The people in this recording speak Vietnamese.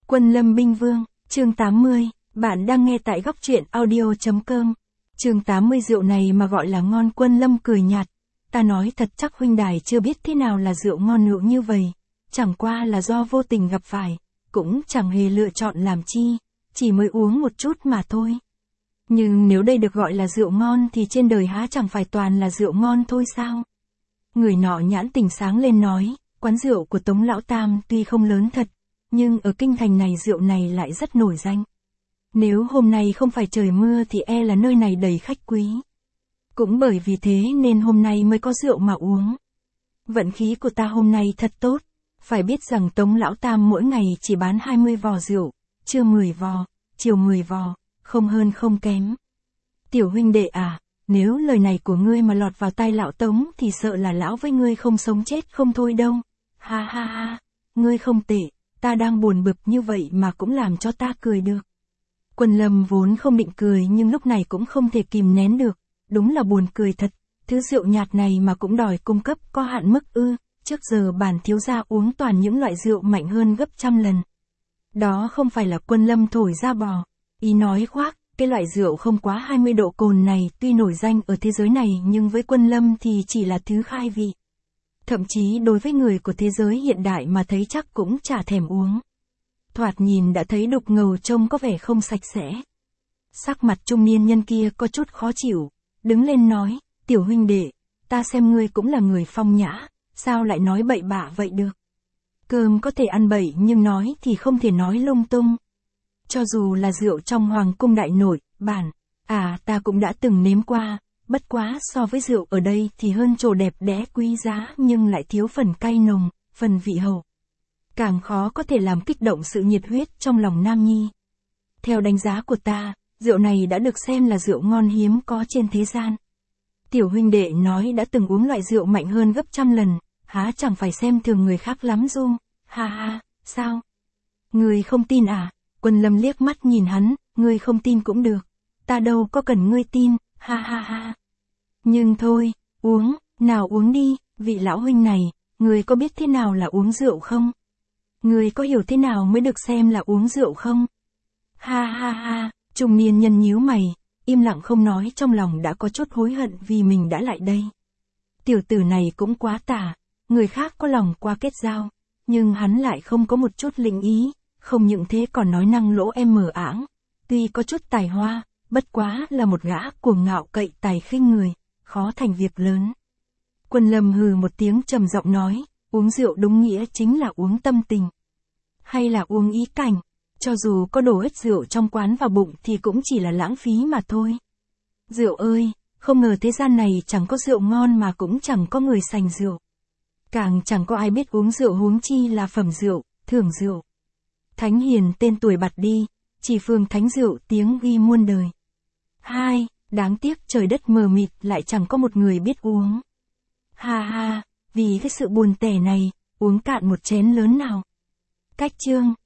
Quân Lâm Binh Vương, chương 80, bạn đang nghe tại góc truyện audio.com. Chương 80 rượu này mà gọi là ngon. Quân Lâm cười nhạt. Ta nói thật chắc huynh đài chưa biết thế nào là rượu ngon rượu như vậy. Chẳng qua là do vô tình gặp phải, cũng chẳng hề lựa chọn làm chi, chỉ mới uống một chút mà thôi. Nhưng nếu đây được gọi là rượu ngon thì trên đời há chẳng phải toàn là rượu ngon thôi sao? Người nọ nhãn tình sáng lên nói, quán rượu của Tống Lão Tam tuy không lớn thật, nhưng ở kinh thành này rượu này lại rất nổi danh. Nếu hôm nay không phải trời mưa thì e là nơi này đầy khách quý. Cũng bởi vì thế nên hôm nay mới có rượu mà uống. Vận khí của ta hôm nay thật tốt, phải biết rằng Tống Lão Tam mỗi ngày chỉ bán 20 vò rượu, trưa 10 vò, chiều 10 vò, không hơn không kém. Tiểu huynh đệ à, nếu lời này của ngươi mà lọt vào tai lão Tống thì sợ là lão với ngươi không sống chết không thôi đâu. Ha ha ha, ngươi không tệ, ta đang buồn bực như vậy mà cũng làm cho ta cười được. Quân Lâm vốn không định cười nhưng lúc này cũng không thể kìm nén được, đúng là buồn cười thật, thứ rượu nhạt này mà cũng đòi cung cấp có hạn mức ư, trước giờ bản thiếu gia uống toàn những loại rượu mạnh hơn gấp trăm lần. Đó không phải là Quân Lâm thổi ra bò, ý nói khoác, cái loại rượu không quá 20 độ cồn này tuy nổi danh ở thế giới này nhưng với Quân Lâm thì chỉ là thứ khai vị. Thậm chí đối với người của thế giới hiện đại mà thấy chắc cũng chả thèm uống. Thoạt nhìn đã thấy đục ngầu trông có vẻ không sạch sẽ. Sắc mặt trung niên nhân kia có chút khó chịu, đứng lên nói, tiểu huynh đệ, ta xem ngươi cũng là người phong nhã, sao lại nói bậy bạ vậy được. Cơm có thể ăn bậy nhưng nói thì không thể nói lung tung. Cho dù là rượu trong hoàng cung đại nội, bản, ta cũng đã từng nếm qua, bất quá so với rượu ở đây thì hơn trổ đẹp đẽ quý giá nhưng lại thiếu phần cay nồng, phần vị hậu. Càng khó có thể làm kích động sự nhiệt huyết trong lòng nam nhi. Theo đánh giá của ta, rượu này đã được xem là rượu ngon hiếm có trên thế gian. Tiểu huynh đệ nói đã từng uống loại rượu mạnh hơn gấp trăm lần, há chẳng phải xem thường người khác lắm du, ha ha, sao? Ngươi không tin à? Quân Lâm liếc mắt nhìn hắn, ngươi không tin cũng được, ta đâu có cần ngươi tin, ha ha ha. Nhưng thôi, uống, nào uống đi, vị lão huynh này, ngươi có biết thế nào là uống rượu không? Ngươi có hiểu thế nào mới được xem là uống rượu không? Ha ha ha, trung niên nhân nhíu mày, im lặng không nói trong lòng đã có chút hối hận vì mình đã lại đây. Tiểu tử này cũng quá tả, người khác có lòng qua kết giao, nhưng hắn lại không có một chút lĩnh ý, không những thế còn nói năng lỗ em mờ ảng, tuy có chút tài hoa, bất quá là một gã cuồng ngạo cậy tài khinh người, khó thành việc lớn. Quân Lâm hừ một tiếng trầm giọng nói, uống rượu đúng nghĩa chính là uống tâm tình. Hay là uống ý cảnh, cho dù có đổ hết rượu trong quán vào bụng thì cũng chỉ là lãng phí mà thôi. Rượu ơi, không ngờ thế gian này chẳng có rượu ngon mà cũng chẳng có người sành rượu. Càng chẳng có ai biết uống rượu huống chi là phẩm rượu, thưởng rượu. Thánh hiền tên tuổi bặt đi, chỉ phương thánh rượu tiếng ghi muôn đời. Hai, đáng tiếc trời đất mờ mịt lại chẳng có một người biết uống. Ha ha, vì cái sự buồn tẻ này, uống cạn một chén lớn nào. Cách chương.